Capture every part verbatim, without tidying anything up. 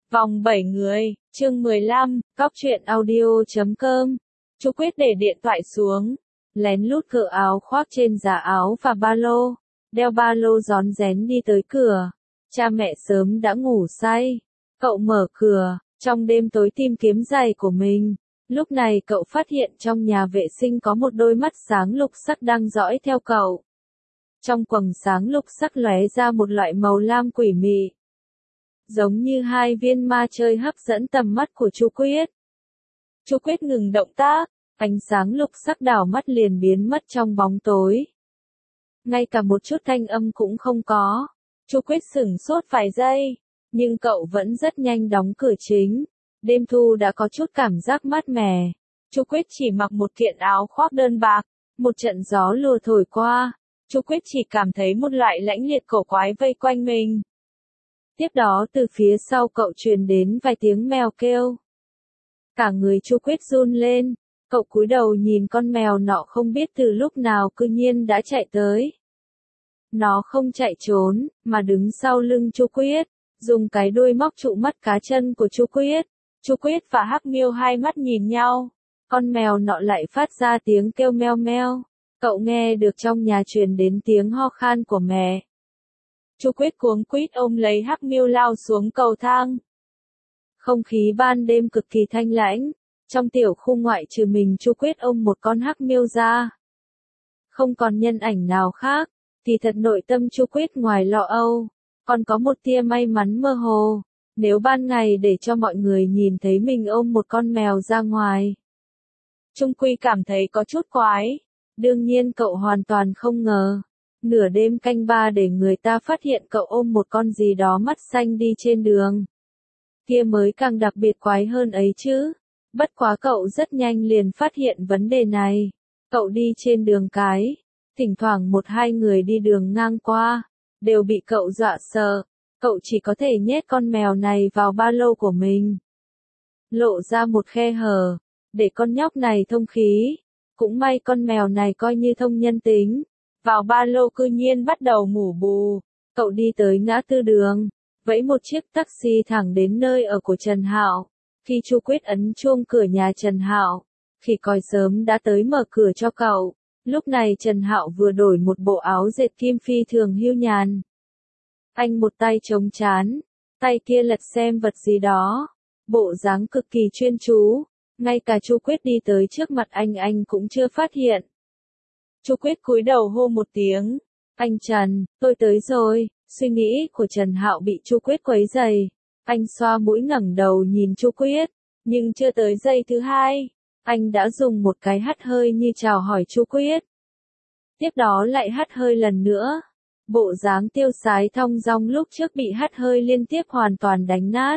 Vòng bảy người, chương mười lăm, Cóc truyện audio chấm com. Chú Quyết để điện thoại xuống, lén lút cởi áo khoác trên giá áo và ba lô, đeo ba lô rón rén đi tới cửa. Cha mẹ sớm đã ngủ say. Cậu mở cửa, trong đêm tối tìm kiếm giày của mình. Lúc này cậu phát hiện trong nhà vệ sinh có một đôi mắt sáng lục sắc đang dõi theo cậu. Trong quầng sáng lục sắc lóe ra một loại màu lam quỷ mị, giống như hai viên ma chơi hấp dẫn tầm mắt của chú Quyết. Chú Quyết ngừng động tác, ánh sáng lục sắc đảo mắt liền biến mất trong bóng tối. Ngay cả một chút thanh âm cũng không có. Chú Quyết sửng sốt vài giây, nhưng cậu vẫn rất nhanh đóng cửa chính. Đêm thu đã có chút cảm giác mát mẻ. Chú Quyết chỉ mặc một kiện áo khoác đơn bạc, một trận gió lùa thổi qua. Chú Quyết chỉ cảm thấy một loại lãnh liệt cổ quái vây quanh mình. Tiếp đó từ phía sau cậu truyền đến vài tiếng mèo kêu. Cả người chú Quyết run lên, cậu cúi đầu nhìn con mèo nọ không biết từ lúc nào cư nhiên đã chạy tới. Nó không chạy trốn, mà đứng sau lưng chú Quyết, dùng cái đuôi móc trụ mắt cá chân của chú Quyết. Chú Quyết và Hắc Miêu hai mắt nhìn nhau, con mèo nọ lại phát ra tiếng kêu meo meo. Cậu nghe được trong nhà truyền đến tiếng ho khan của mẹ. Chú Quyết cuống quýt ôm lấy Hắc Miêu lao xuống cầu thang. Không khí ban đêm cực kỳ thanh lãnh, trong tiểu khu ngoại trừ mình chú Quyết ôm một con Hắc Miêu ra. Không còn nhân ảnh nào khác, thì thật nội tâm chú Quyết ngoài lo âu, còn có một tia may mắn mơ hồ, nếu ban ngày để cho mọi người nhìn thấy mình ôm một con mèo ra ngoài. Trung Quy cảm thấy có chút quái, đương nhiên cậu hoàn toàn không ngờ. Nửa đêm canh ba để người ta phát hiện cậu ôm một con gì đó mắt xanh đi trên đường. Kia mới càng đặc biệt quái hơn ấy chứ. Bất quá cậu rất nhanh liền phát hiện vấn đề này. Cậu đi trên đường cái, thỉnh thoảng một hai người đi đường ngang qua, đều bị cậu dọa sợ. Cậu chỉ có thể nhét con mèo này vào ba lô của mình, lộ ra một khe hở, để con nhóc này thông khí. Cũng may con mèo này coi như thông nhân tính. Vào ba lô cư nhiên bắt đầu ngủ bù. Cậu đi tới ngã tư đường, vẫy một chiếc taxi thẳng đến nơi ở của Trần Hạo. Khi chú Quyết ấn chuông cửa nhà Trần Hạo, khỉ còi sớm đã tới mở cửa cho cậu. Lúc này Trần Hạo vừa đổi một bộ áo dệt kim phi thường hưu nhàn. Anh một tay chống trán, tay kia lật xem vật gì đó, bộ dáng cực kỳ chuyên chú. Ngay cả chú Quyết đi tới trước mặt anh anh cũng chưa phát hiện. Chú Quyết cúi đầu hô một tiếng, anh Trần, tôi tới rồi. Suy nghĩ của Trần Hạo bị chú Quyết quấy rầy. Anh xoa mũi ngẩng đầu nhìn chú Quyết, nhưng chưa tới giây thứ hai, anh đã dùng một cái hắt hơi như chào hỏi chú Quyết. Tiếp đó lại hắt hơi lần nữa. Bộ dáng tiêu sái thong dong lúc trước bị hắt hơi liên tiếp hoàn toàn đánh nát.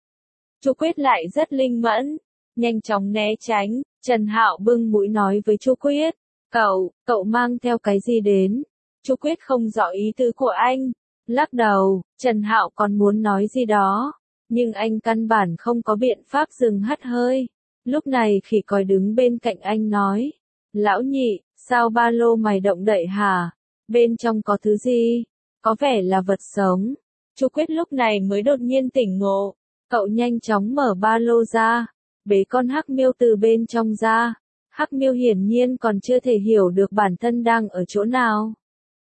Chú Quyết lại rất linh mẫn, nhanh chóng né tránh. Trần Hạo bưng mũi nói với chú Quyết. Cậu, cậu mang theo cái gì đến? Chú Quyết không rõ ý tứ của anh. Lắc đầu, Trần Hạo còn muốn nói gì đó, nhưng anh căn bản không có biện pháp dừng hắt hơi. Lúc này khỉ còi đứng bên cạnh anh nói. Lão nhị, sao ba lô mày động đậy hả? Bên trong có thứ gì? Có vẻ là vật sống. Chú Quyết lúc này mới đột nhiên tỉnh ngộ. Cậu nhanh chóng mở ba lô ra, bế con Hắc Miêu từ bên trong ra. Hắc Miêu hiển nhiên còn chưa thể hiểu được bản thân đang ở chỗ nào.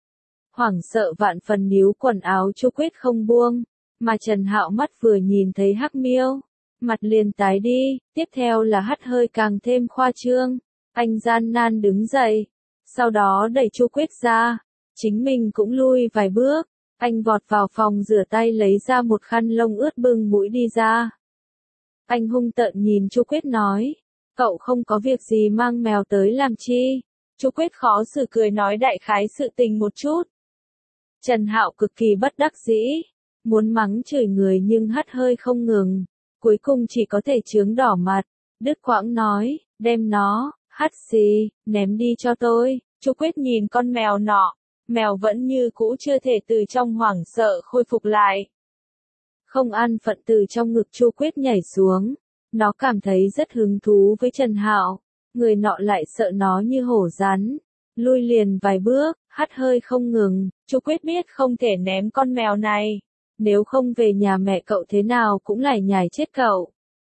Hoảng sợ vạn phần níu quần áo chú Quyết không buông, mà Trần Hạo mắt vừa nhìn thấy Hắc Miêu, mặt liền tái đi, tiếp theo là hắt hơi càng thêm khoa trương. Anh gian nan đứng dậy, sau đó đẩy chú Quyết ra, chính mình cũng lui vài bước, anh vọt vào phòng rửa tay lấy ra một khăn lông ướt bưng mũi đi ra. Anh hung tợn nhìn chú Quyết nói. Cậu không có việc gì mang mèo tới làm chi? Chú Quyết khó xử cười nói đại khái sự tình một chút. Trần Hạo cực kỳ bất đắc dĩ, muốn mắng chửi người nhưng hắt hơi không ngừng, cuối cùng chỉ có thể chướng đỏ mặt, đứt quãng nói, đem nó, hắt xì, ném đi cho tôi. Chú Quyết nhìn con mèo nọ, mèo vẫn như cũ chưa thể từ trong hoảng sợ khôi phục lại. Không an phận từ trong ngực chú Quyết nhảy xuống. Nó cảm thấy rất hứng thú với Trần Hạo, người nọ lại sợ nó như hổ rắn, lui liền vài bước, hắt hơi không ngừng. Chú Quyết biết không thể ném con mèo này, nếu không về nhà mẹ cậu thế nào cũng lải nhải chết cậu.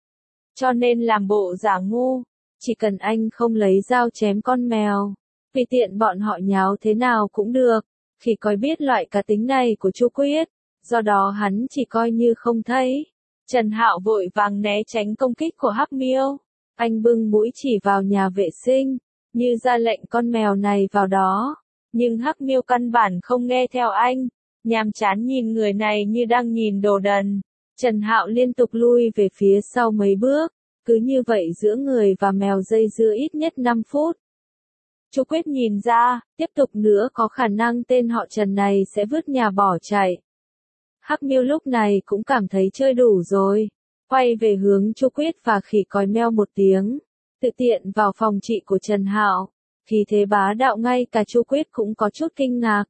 Cho nên làm bộ giả ngu, chỉ cần anh không lấy dao chém con mèo, tùy tiện bọn họ nháo thế nào cũng được. Khỉ coi biết loại cá tính này của Chu Quyết, do đó hắn chỉ coi như không thấy. Trần Hạo vội vàng né tránh công kích của Hắc Miêu. Anh bưng mũi chỉ vào nhà vệ sinh, như ra lệnh con mèo này vào đó. Nhưng Hắc Miêu căn bản không nghe theo anh, nhàm chán nhìn người này như đang nhìn đồ đần. Trần Hạo liên tục lui về phía sau mấy bước, cứ như vậy giữa người và mèo dây dưa ít nhất năm phút. Chu Quyết nhìn ra, tiếp tục nữa có khả năng tên họ Trần này sẽ vứt nhà bỏ chạy. Hắc Miêu lúc này cũng cảm thấy chơi đủ rồi, quay về hướng Chu Quyết và khỉ còi meo một tiếng, tự tiện vào phòng chị của Trần Hạo. Khí thế bá đạo ngay cả Chu Quyết cũng có chút kinh ngạc.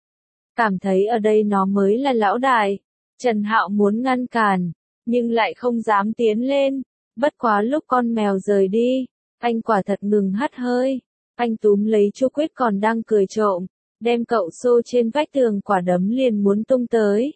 Cảm thấy ở đây nó mới là lão đại. Trần Hạo muốn ngăn cản, nhưng lại không dám tiến lên. Bất quá lúc con mèo rời đi, anh quả thật ngừng hắt hơi. Anh túm lấy Chu Quyết còn đang cười trộm, đem cậu xô trên vách tường, quả đấm liền muốn tung tới.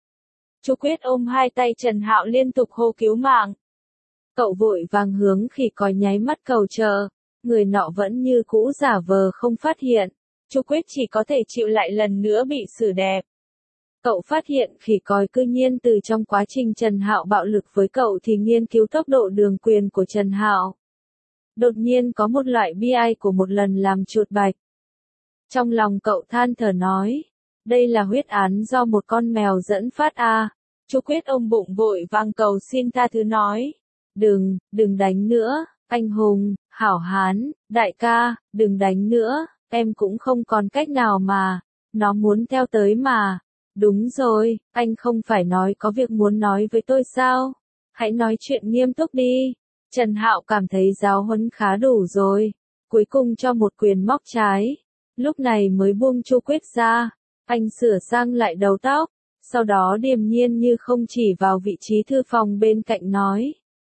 Chu Quyết ôm hai tay Trần Hạo liên tục hô cứu mạng. Cậu vội vàng hướng khỉ còi nháy mắt cầu chờ, người nọ vẫn như cũ giả vờ không phát hiện. Chu Quyết chỉ có thể chịu lại lần nữa bị xử đẹp. Cậu phát hiện khỉ còi cư nhiên từ trong quá trình Trần Hạo bạo lực với cậu thì nghiên cứu tốc độ đường quyền của Trần Hạo. Đột nhiên có một loại bi ai của một lần làm chuột bạch. Trong lòng cậu than thở nói, đây là huyết án do một con mèo dẫn phát a. À. Chu Quyết ôm bụng vội vàng cầu xin tha thứ nói, đừng, đừng đánh nữa, anh hùng, hảo hán, đại ca, đừng đánh nữa, em cũng không còn cách nào mà, nó muốn theo tới mà. Đúng rồi, anh không phải nói có việc muốn nói với tôi sao? Hãy nói chuyện nghiêm túc đi. Trần Hạo cảm thấy giáo huấn khá đủ rồi, cuối cùng cho một quyền móc trái, lúc này mới buông Chu Quyết ra. Anh sửa sang lại đầu tóc, sau đó điềm nhiên như không chỉ vào vị trí thư phòng bên cạnh nói.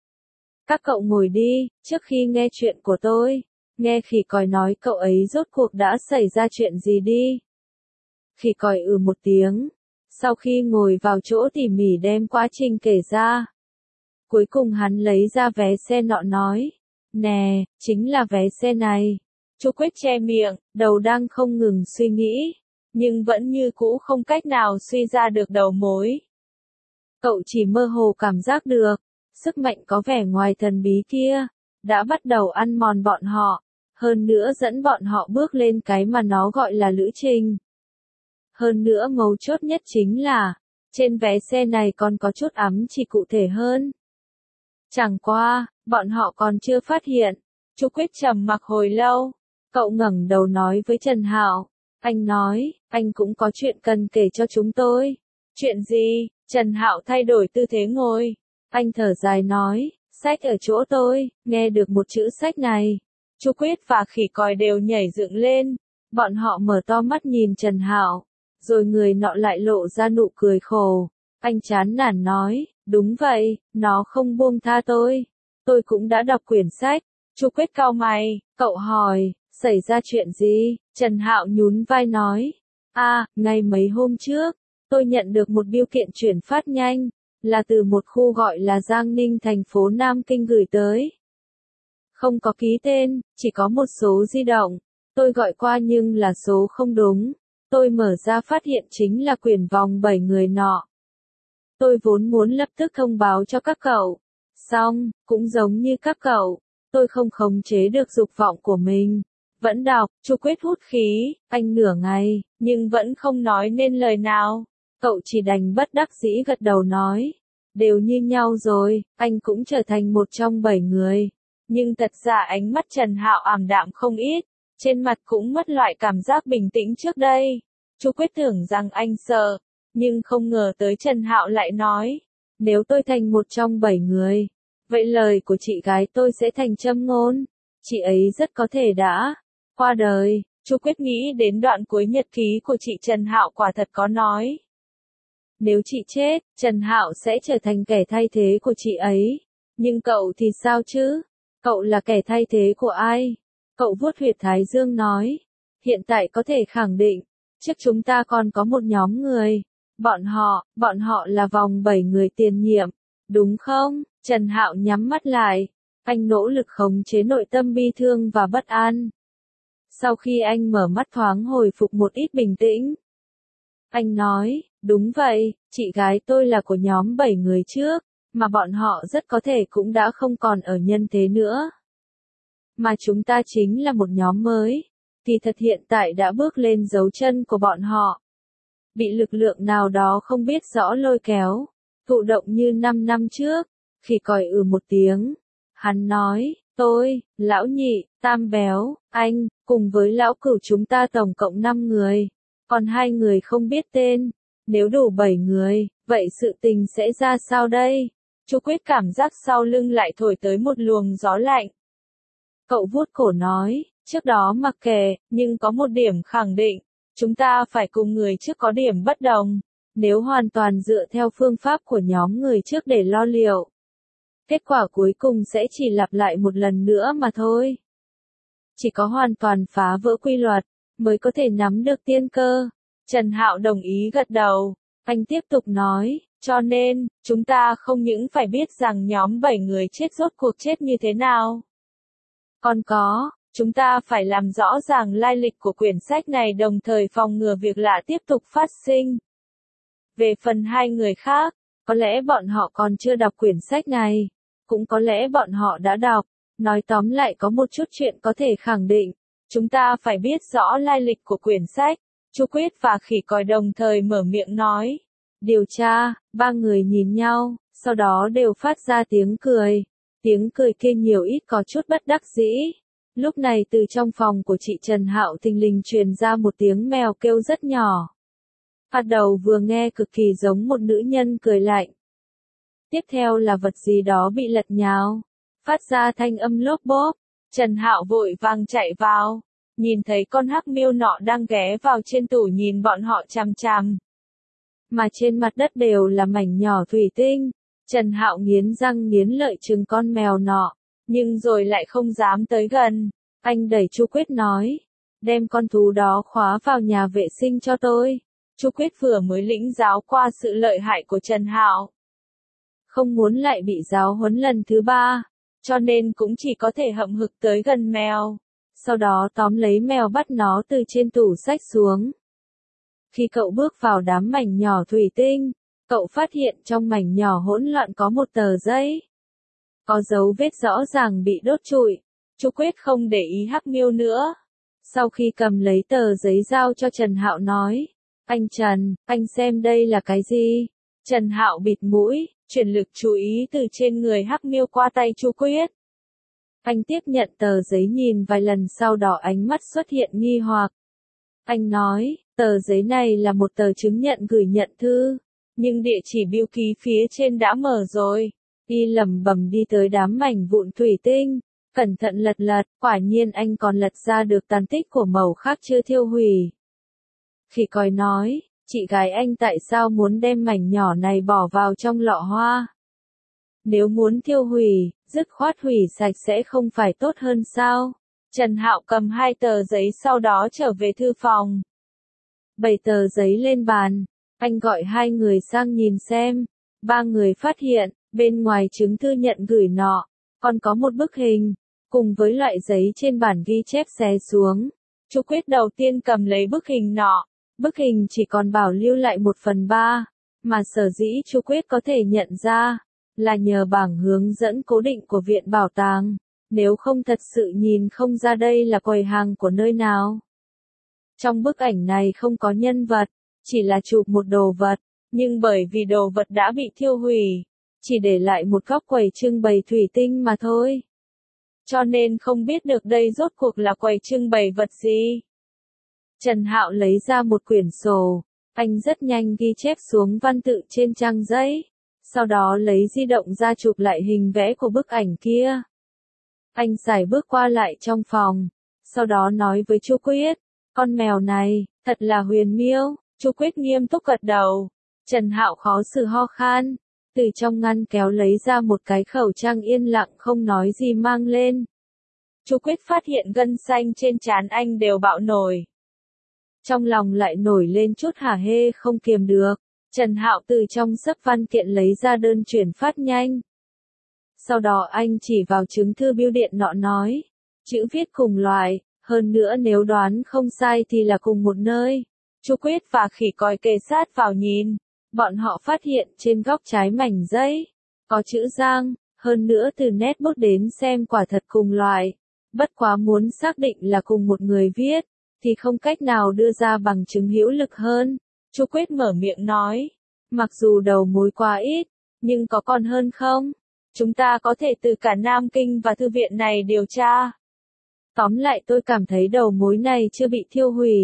Các cậu ngồi đi, trước khi nghe chuyện của tôi, nghe khỉ còi nói cậu ấy rốt cuộc đã xảy ra chuyện gì đi. Khỉ còi ừ một tiếng, sau khi ngồi vào chỗ tỉ mỉ đem quá trình kể ra. Cuối cùng hắn lấy ra vé xe nọ nói, nè, chính là vé xe này. Chu Quyết che miệng, đầu đang không ngừng suy nghĩ, nhưng vẫn như cũ không cách nào suy ra được đầu mối. Cậu chỉ mơ hồ cảm giác được, sức mạnh có vẻ ngoài thần bí kia, đã bắt đầu ăn mòn bọn họ, hơn nữa dẫn bọn họ bước lên cái mà nó gọi là lữ trình. Hơn nữa mấu chốt nhất chính là, trên vé xe này còn có chút ám chỉ cụ thể hơn. Chẳng qua, bọn họ còn chưa phát hiện. Chu Quyết trầm mặc hồi lâu, cậu ngẩng đầu nói với Trần Hạo, anh nói, anh cũng có chuyện cần kể cho chúng tôi. Chuyện gì? Trần Hạo thay đổi tư thế ngồi, anh thở dài nói, sách ở chỗ tôi, nghe được một chữ sách này. Chu Quyết và khỉ còi đều nhảy dựng lên, bọn họ mở to mắt nhìn Trần Hạo, rồi người nọ lại lộ ra nụ cười khổ. Anh chán nản nói, đúng vậy, nó không buông tha tôi. Tôi cũng đã đọc quyển sách. Chu Quyết cau mày, cậu hỏi, xảy ra chuyện gì? Trần Hạo nhún vai nói, a, à, ngày mấy hôm trước, tôi nhận được một bưu kiện chuyển phát nhanh, là từ một khu gọi là Giang Ninh thành phố Nam Kinh gửi tới. Không có ký tên, chỉ có một số di động. Tôi gọi qua nhưng là số không đúng. Tôi mở ra phát hiện chính là quyển vòng bảy người nọ. Tôi vốn muốn lập tức thông báo cho các cậu. Xong, cũng giống như các cậu, tôi không khống chế được dục vọng của mình. Vẫn đọc, Chu Quyết hút khí, anh nửa ngày, nhưng vẫn không nói nên lời nào. Cậu chỉ đành bất đắc dĩ gật đầu nói. Đều như nhau rồi, anh cũng trở thành một trong bảy người. Nhưng thật ra ánh mắt Trần Hạo ảm đạm không ít, trên mặt cũng mất loại cảm giác bình tĩnh trước đây. Chu Quyết tưởng rằng anh sợ, nhưng không ngờ tới Trần Hạo lại nói, nếu tôi thành một trong bảy người, vậy lời của chị gái tôi sẽ thành châm ngôn. Chị ấy rất có thể đã qua đời. Chu Quyết nghĩ đến đoạn cuối nhật ký của chị Trần Hạo quả thật có nói. Nếu chị chết, Trần Hạo sẽ trở thành kẻ thay thế của chị ấy. Nhưng cậu thì sao chứ? Cậu là kẻ thay thế của ai? Cậu vuốt huyệt thái dương nói. Hiện tại có thể khẳng định, trước chúng ta còn có một nhóm người. Bọn họ, bọn họ là vòng bảy người tiền nhiệm, đúng không? Trần Hạo nhắm mắt lại. Anh nỗ lực khống chế nội tâm bi thương và bất an. Sau khi anh mở mắt thoáng hồi phục một ít bình tĩnh. Anh nói, đúng vậy, chị gái tôi là của nhóm bảy người trước, mà bọn họ rất có thể cũng đã không còn ở nhân thế nữa. Mà chúng ta chính là một nhóm mới, thì thật hiện tại đã bước lên dấu chân của bọn họ. Bị lực lượng nào đó không biết rõ lôi kéo, thụ động như năm năm trước, khi còi ừ một tiếng. Hắn nói, tôi, lão nhị, tam béo, anh, cùng với lão cửu chúng ta tổng cộng năm người, còn hai người không biết tên. Nếu đủ bảy người, vậy sự tình sẽ ra sao đây? Chu Quyết cảm giác sau lưng lại thổi tới một luồng gió lạnh. Cậu vuốt cổ nói, trước đó mặc kệ, nhưng có một điểm khẳng định, chúng ta phải cùng người trước có điểm bất đồng. Nếu hoàn toàn dựa theo phương pháp của nhóm người trước để lo liệu, kết quả cuối cùng sẽ chỉ lặp lại một lần nữa mà thôi. Chỉ có hoàn toàn phá vỡ quy luật, mới có thể nắm được tiên cơ. Trần Hạo đồng ý gật đầu. Anh tiếp tục nói, cho nên, chúng ta không những phải biết rằng nhóm bảy người chết rốt cuộc chết như thế nào. Còn có, chúng ta phải làm rõ ràng lai lịch của quyển sách này đồng thời phòng ngừa việc lạ tiếp tục phát sinh. Về phần hai người khác, có lẽ bọn họ còn chưa đọc quyển sách này, cũng có lẽ bọn họ đã đọc. Nói tóm lại có một chút chuyện có thể khẳng định, chúng ta phải biết rõ lai lịch của quyển sách. Chu Quyết và Khỉ Còi đồng thời mở miệng nói. Điều tra, ba người nhìn nhau, sau đó đều phát ra tiếng cười. Tiếng cười kia nhiều ít có chút bất đắc dĩ. Lúc này từ trong phòng của chị Trần Hạo thình lình truyền ra một tiếng mèo kêu rất nhỏ. Phát đầu vừa nghe cực kỳ giống một nữ nhân cười lạnh. Tiếp theo là vật gì đó bị lật nhào, phát ra thanh âm lốp bốp. Trần Hạo vội vàng chạy vào, nhìn thấy con hắc miêu nọ đang ghé vào trên tủ nhìn bọn họ chằm chằm. Mà trên mặt đất đều là mảnh nhỏ thủy tinh. Trần Hạo nghiến răng nghiến lợi trừng con mèo nọ, nhưng rồi lại không dám tới gần. Anh đẩy Chu Quyết nói, đem con thú đó khóa vào nhà vệ sinh cho tôi. Chu Quyết vừa mới lĩnh giáo qua sự lợi hại của Trần Hạo, không muốn lại bị giáo huấn lần thứ ba, cho nên cũng chỉ có thể hậm hực tới gần mèo, sau đó tóm lấy mèo bắt nó từ trên tủ xách xuống. Khi cậu bước vào đám mảnh nhỏ thủy tinh, cậu phát hiện trong mảnh nhỏ hỗn loạn có một tờ giấy. Có dấu vết rõ ràng bị đốt trụi. Chu Quyết không để ý hắc miêu nữa. Sau khi cầm lấy tờ giấy giao cho Trần Hạo nói, anh Trần, anh xem đây là cái gì? Trần Hạo bịt mũi, chuyển lực chú ý từ trên người hắc miêu qua tay Chu Quyết. Anh tiếp nhận tờ giấy nhìn vài lần sau đó ánh mắt xuất hiện nghi hoặc. Anh nói, tờ giấy này là một tờ chứng nhận gửi nhận thư, nhưng địa chỉ bưu ký phía trên đã mở rồi. Y lẩm bẩm đi tới đám mảnh vụn thủy tinh, cẩn thận lật lật, quả nhiên anh còn lật ra được tàn tích của mẩu khác chưa thiêu hủy. Khỉ Còi nói, chị gái anh tại sao muốn đem mảnh nhỏ này bỏ vào trong lọ hoa? Nếu muốn thiêu hủy, dứt khoát hủy sạch sẽ không phải tốt hơn sao? Trần Hạo cầm hai tờ giấy sau đó trở về thư phòng. Bày tờ giấy lên bàn, anh gọi hai người sang nhìn xem. Ba người phát hiện, bên ngoài chứng thư nhận gửi nọ, còn có một bức hình, cùng với loại giấy trên bản ghi chép xé xuống. Chu Quyết đầu tiên cầm lấy bức hình nọ, bức hình chỉ còn bảo lưu lại một phần ba, mà sở dĩ Chu Quyết có thể nhận ra, là nhờ bảng hướng dẫn cố định của viện bảo tàng, nếu không thật sự nhìn không ra đây là quầy hàng của nơi nào. Trong bức ảnh này không có nhân vật, chỉ là chụp một đồ vật, nhưng bởi vì đồ vật đã bị thiêu hủy, chỉ để lại một góc quầy trưng bày thủy tinh mà thôi. Cho nên không biết được đây rốt cuộc là quầy trưng bày vật gì. Trần Hạo lấy ra một quyển sổ, anh rất nhanh ghi chép xuống văn tự trên trang giấy, sau đó lấy di động ra chụp lại hình vẽ của bức ảnh kia. Anh sải bước qua lại trong phòng, sau đó nói với Chu Quyết, con mèo này, thật là huyền miêu. Chu Quyết nghiêm túc gật đầu. Trần Hạo khó xử ho khan, từ trong ngăn kéo lấy ra một cái khẩu trang yên lặng không nói gì mang lên. Chu Quyết phát hiện gân xanh trên trán anh đều bạo nổi. Trong lòng lại nổi lên chút hả hê không kiềm được. Trần Hạo từ trong xấp văn kiện lấy ra đơn chuyển phát nhanh. Sau đó anh chỉ vào chứng thư bưu điện nọ nói, chữ viết cùng loại, hơn nữa nếu đoán không sai thì là cùng một nơi. Chu Quyết và Khỉ Còi kề sát vào nhìn, bọn họ phát hiện trên góc trái mảnh giấy, có chữ Giang, hơn nữa từ nét bút đến xem quả thật cùng loại. Bất quá muốn xác định là cùng một người viết, thì không cách nào đưa ra bằng chứng hữu lực hơn. Chu Quyết mở miệng nói, mặc dù đầu mối quá ít, nhưng có còn hơn không? Chúng ta có thể từ cả Nam Kinh và thư viện này điều tra. Tóm lại tôi cảm thấy đầu mối này chưa bị thiêu hủy.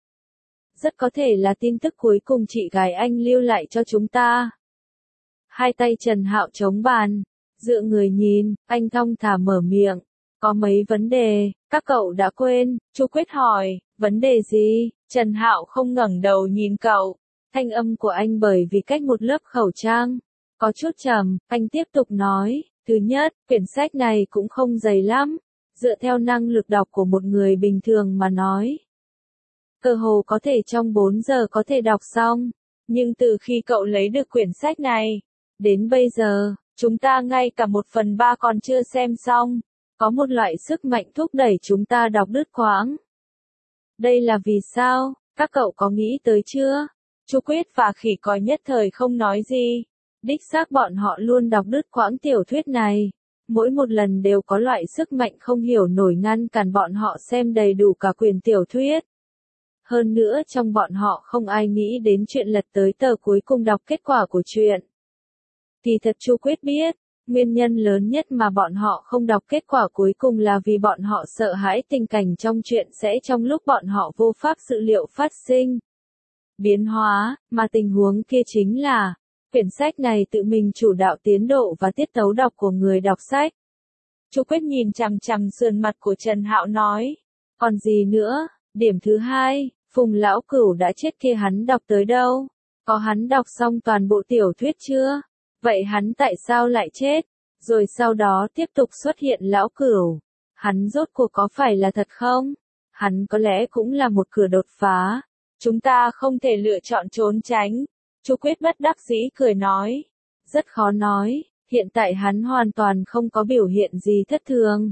Rất có thể là tin tức cuối cùng chị gái anh lưu lại cho chúng ta. Hai tay Trần Hạo chống bàn, dựa người nhìn, anh thong thả mở miệng. Có mấy vấn đề, các cậu đã quên, Chu Quyết hỏi, vấn đề gì? Trần Hạo không ngẩng đầu nhìn cậu, thanh âm của anh bởi vì cách một lớp khẩu trang. Có chút trầm, anh tiếp tục nói, thứ nhất, quyển sách này cũng không dày lắm, dựa theo năng lực đọc của một người bình thường mà nói. Cơ hồ có thể trong bốn giờ có thể đọc xong, nhưng từ khi cậu lấy được quyển sách này, đến bây giờ, chúng ta ngay cả một phần ba còn chưa xem xong, có một loại sức mạnh thúc đẩy chúng ta đọc đứt quãng. Đây là vì sao, các cậu có nghĩ tới chưa? Chu Quyết và Khỉ Còi nhất thời không nói gì. Đích xác bọn họ luôn đọc đứt quãng tiểu thuyết này. Mỗi một lần đều có loại sức mạnh không hiểu nổi ngăn cản bọn họ xem đầy đủ cả quyển tiểu thuyết. Hơn nữa trong bọn họ không ai nghĩ đến chuyện lật tới tờ cuối cùng đọc kết quả của chuyện. Thì thật Chu Quyết biết, nguyên nhân lớn nhất mà bọn họ không đọc kết quả cuối cùng là vì bọn họ sợ hãi tình cảnh trong chuyện sẽ trong lúc bọn họ vô pháp dự liệu phát sinh. Biến hóa, mà tình huống kia chính là, quyển sách này tự mình chủ đạo tiến độ và tiết tấu đọc của người đọc sách. Chu Quyết nhìn chằm chằm sườn mặt của Trần Hạo nói, còn gì nữa, điểm thứ hai, Phùng Lão Cửu đã chết kia hắn đọc tới đâu? Có hắn đọc xong toàn bộ tiểu thuyết chưa? Vậy hắn tại sao lại chết? Rồi sau đó tiếp tục xuất hiện Lão Cửu. Hắn rốt cuộc có phải là thật không? Hắn có lẽ cũng là một cửa đột phá. Chúng ta không thể lựa chọn trốn tránh. Chu Quyết bất đắc dĩ cười nói. Rất khó nói, hiện tại hắn hoàn toàn không có biểu hiện gì thất thường.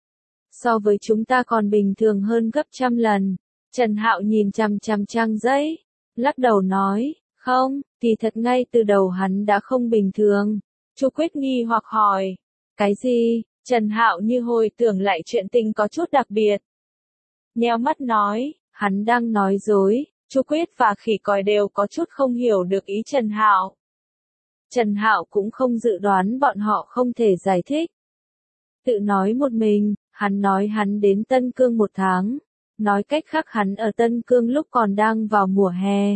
So với chúng ta còn bình thường hơn gấp trăm lần. Trần Hạo nhìn chằm chằm trang giấy, lắc đầu nói, không, thì thật ngay từ đầu hắn đã không bình thường. Chu Quyết nghi hoặc hỏi, cái gì? Trần Hạo như hồi tưởng lại chuyện tình có chút đặc biệt. Nheo mắt nói, hắn đang nói dối. Chu Quyết và Khỉ Còi đều có chút không hiểu được ý Trần Hạo. Trần Hạo cũng không dự đoán bọn họ không thể giải thích. Tự nói một mình, hắn nói hắn đến Tân Cương một tháng. Nói cách khác hắn ở Tân Cương lúc còn đang vào mùa hè.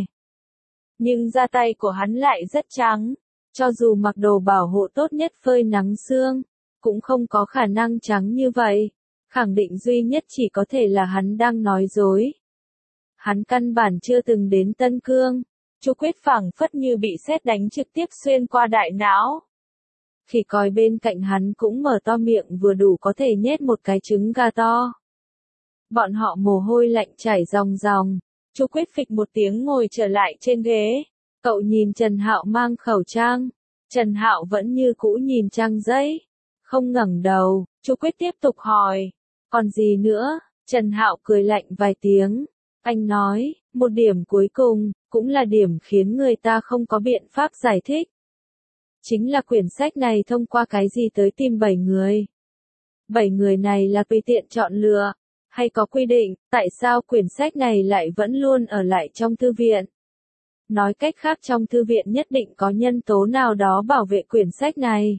Nhưng da tay của hắn lại rất trắng. Cho dù mặc đồ bảo hộ tốt nhất phơi nắng sương, cũng không có khả năng trắng như vậy. Khẳng định duy nhất chỉ có thể là hắn đang nói dối. Hắn căn bản chưa từng đến Tân Cương. Chu Quyết phảng phất như bị sét đánh trực tiếp xuyên qua đại não. Khỉ Còi bên cạnh hắn cũng mở to miệng vừa đủ có thể nhét một cái trứng gà to. Bọn họ mồ hôi lạnh chảy ròng ròng. Chu Quyết phịch một tiếng ngồi trở lại trên ghế. Cậu nhìn Trần Hạo mang khẩu trang. Trần Hạo vẫn như cũ nhìn trang giấy. Không ngẩng đầu. Chu Quyết tiếp tục hỏi. Còn gì nữa? Trần Hạo cười lạnh vài tiếng. Anh nói, một điểm cuối cùng, cũng là điểm khiến người ta không có biện pháp giải thích. Chính là quyển sách này thông qua cái gì tới tìm bảy người. Bảy người này là tùy tiện chọn lựa. Hay có quy định, tại sao quyển sách này lại vẫn luôn ở lại trong thư viện? Nói cách khác trong thư viện nhất định có nhân tố nào đó bảo vệ quyển sách này.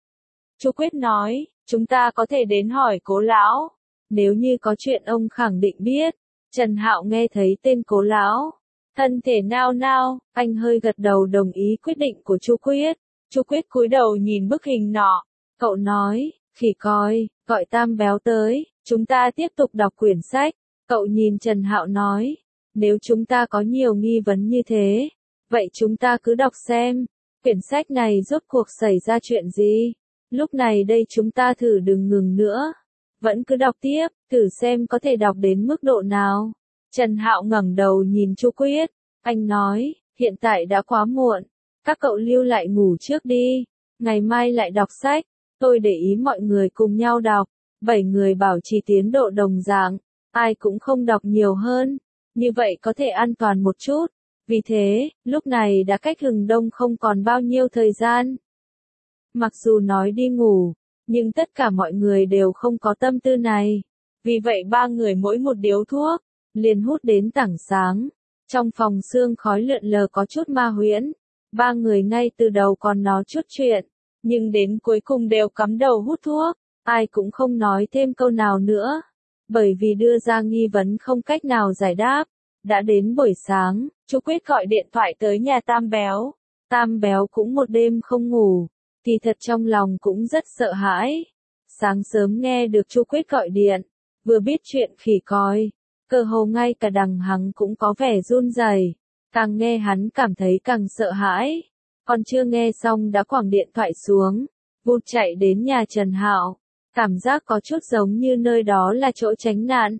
Chu Quyết nói, chúng ta có thể đến hỏi Cố Lão. Nếu như có chuyện ông khẳng định biết. Trần Hạo nghe thấy tên Cố Lão. Thân thể nao nao, anh hơi gật đầu đồng ý quyết định của Chu Quyết. Chu Quyết cúi đầu nhìn bức hình nọ. Cậu nói, Khỉ Còi, gọi Tam Béo tới. Chúng ta tiếp tục đọc quyển sách. Cậu nhìn Trần Hạo nói. Nếu chúng ta có nhiều nghi vấn như thế. Vậy chúng ta cứ đọc xem. Quyển sách này rốt cuộc xảy ra chuyện gì? Lúc này đây chúng ta thử đừng ngừng nữa. Vẫn cứ đọc tiếp, thử xem có thể đọc đến mức độ nào. Trần Hạo ngẩng đầu nhìn Chu Quyết. Anh nói, hiện tại đã quá muộn, các cậu lưu lại ngủ trước đi, ngày mai lại đọc sách, tôi để ý mọi người cùng nhau đọc, bảy người bảo trì tiến độ đồng dạng, ai cũng không đọc nhiều hơn, như vậy có thể an toàn một chút, vì thế, lúc này đã cách hừng đông không còn bao nhiêu thời gian. Mặc dù nói đi ngủ, nhưng tất cả mọi người đều không có tâm tư này, vì vậy ba người mỗi một điếu thuốc, liền hút đến tảng sáng. Trong phòng sương khói lượn lờ có chút ma huyễn, ba người ngay từ đầu còn nói chút chuyện, nhưng đến cuối cùng đều cắm đầu hút thuốc, ai cũng không nói thêm câu nào nữa, bởi vì đưa ra nghi vấn không cách nào giải đáp. Đã đến buổi sáng, chú Quyết gọi điện thoại tới nhà Tam Béo, Tam Béo cũng một đêm không ngủ, kỳ thật trong lòng cũng rất sợ hãi. Sáng sớm nghe được chú Quyết gọi điện, vừa biết chuyện khỉ coi, cơ hồ ngay cả đằng Hằng cũng có vẻ run rẩy, càng nghe hắn cảm thấy càng sợ hãi. Còn chưa nghe xong đã quẳng điện thoại xuống, vụt chạy đến nhà Trần Hạo, cảm giác có chút giống như nơi đó là chỗ tránh nạn.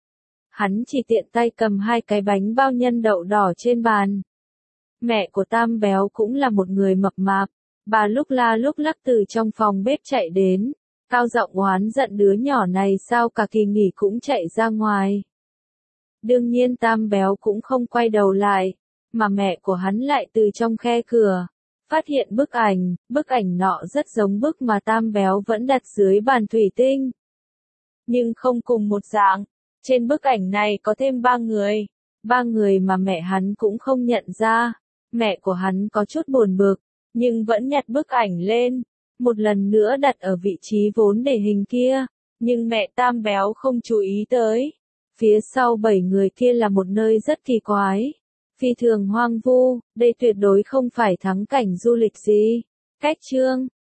Hắn chỉ tiện tay cầm hai cái bánh bao nhân đậu đỏ trên bàn. Mẹ của Tam Béo cũng là một người mập mạp, bà lúc la lúc lắc từ trong phòng bếp chạy đến, cao giọng oán giận đứa nhỏ này sao cả kỳ nghỉ cũng chạy ra ngoài. Đương nhiên Tam Béo cũng không quay đầu lại, mà mẹ của hắn lại từ trong khe cửa, phát hiện bức ảnh, bức ảnh nọ rất giống bức mà Tam Béo vẫn đặt dưới bàn thủy tinh. Nhưng không cùng một dạng, trên bức ảnh này có thêm ba người, ba người mà mẹ hắn cũng không nhận ra. Mẹ của hắn có chút buồn bực, nhưng vẫn nhặt bức ảnh lên, một lần nữa đặt ở vị trí vốn để hình kia, nhưng mẹ Tam Béo không chú ý tới. Phía sau bảy người kia là một nơi rất kỳ quái, phi thường hoang vu, đây tuyệt đối không phải thắng cảnh du lịch gì. Cách chương